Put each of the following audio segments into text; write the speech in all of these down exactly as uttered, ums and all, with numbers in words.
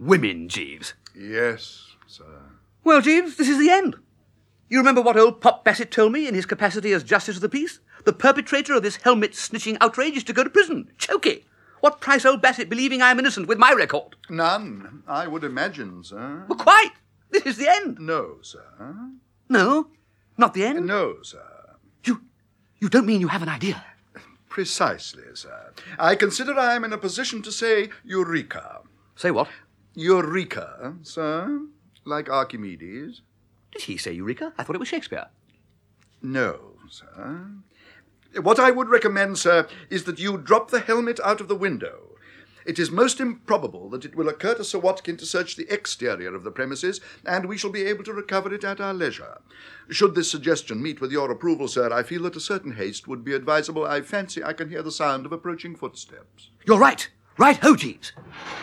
women, Jeeves. Yes, sir. Well, Jeeves, this is the end. You remember what old Pop Bassett told me in his capacity as Justice of the Peace? The perpetrator of this helmet-snitching outrage is to go to prison. Chokey. What price old Bassett believing I am innocent with my record? None, I would imagine, sir. Well, quite. This is the end. No, sir. No? Not the end? No, sir. You, you don't mean you have an idea? Precisely, sir. I consider I am in a position to say Eureka. Say what? Eureka, sir. Like Archimedes. Did he say Eureka? I thought it was Shakespeare. No, sir. What I would recommend, sir, is that you drop the helmet out of the window. It is most improbable that it will occur to Sir Watkin to search the exterior of the premises, and we shall be able to recover it at our leisure. Should this suggestion meet with your approval, sir, I feel that a certain haste would be advisable. I fancy I can hear the sound of approaching footsteps. You're right. Right ho, Jeeves.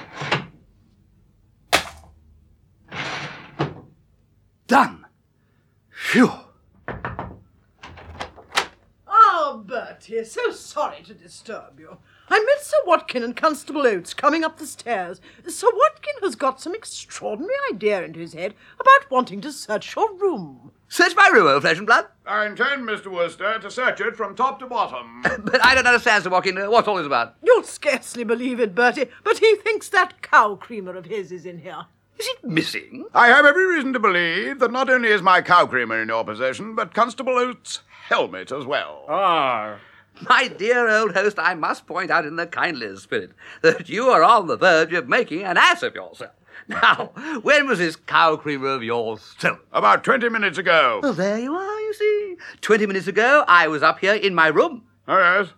Done. Phew. Oh, Bertie, so sorry to disturb you. I met Sir Watkin and Constable Oates coming up the stairs. Sir Watkin has got some extraordinary idea into his head about wanting to search your room. Search my room, old flesh and blood? I intend, Mister Wooster, to search it from top to bottom. But I don't understand, Sir Watkin. Uh, what's all this about? You'll scarcely believe it, Bertie, but he thinks that cow creamer of his is in here. Is it missing? I have every reason to believe that not only is my cow creamer in your possession, but Constable Oates' helmet as well. Ah. My dear old host, I must point out in the kindliest spirit that you are on the verge of making an ass of yourself. Now, when was this cow creamer of yours stolen? About twenty minutes ago. Well, there you are, you see. Twenty minutes ago, I was up here in my room. Oh, yes?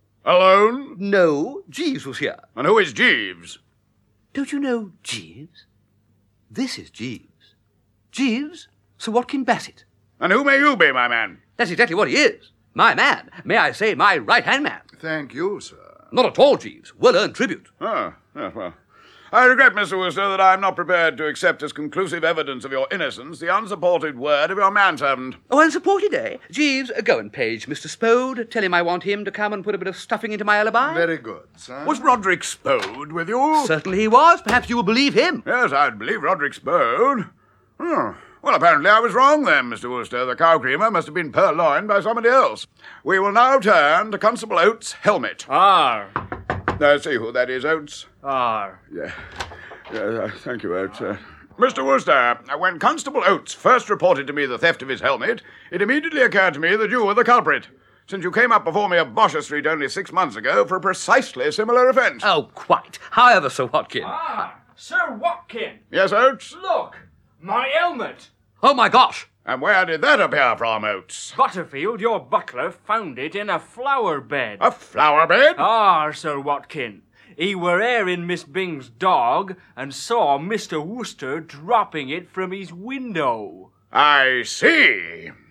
Alone? No, Jeeves was here. And who is Jeeves? Don't you know Jeeves? This is Jeeves. Jeeves, Sir Watkin Bassett. And who may you be, my man? That's exactly what he is. My man. May I say my right-hand man. Thank you, sir. Not at all, Jeeves. Well-earned tribute. Ah, yes, well. I regret, Mister Wooster, that I am not prepared to accept as conclusive evidence of your innocence the unsupported word of your manservant. Oh, unsupported, eh? Jeeves, go and page Mister Spode. Tell him I want him to come and put a bit of stuffing into my alibi. Very good, sir. Was Roderick Spode with you? Certainly he was. Perhaps you will believe him. Yes, I'd believe Roderick Spode. Oh. Well, apparently I was wrong then, Mister Wooster. The cow creamer must have been purloined by somebody else. We will now turn to Constable Oates' helmet. Ah. Now, see who that is, Oates. Ah. Yeah. Yeah, uh, thank you, Oates. Uh, Mister Wooster, when Constable Oates first reported to me the theft of his helmet, it immediately occurred to me that you were the culprit, since you came up before me at Bosher Street only six months ago for a precisely similar offence. Oh, quite. However, Sir Watkin. Ah, Sir Watkin. Yes, Oates? Look, my helmet. Oh, my gosh. And where did that appear from, Oates? Butterfield, your butler, found it in a flower bed. A flower bed? Ah, Sir Watkin. He were airing Miss Bing's dog and saw Mister Wooster dropping it from his window. I see.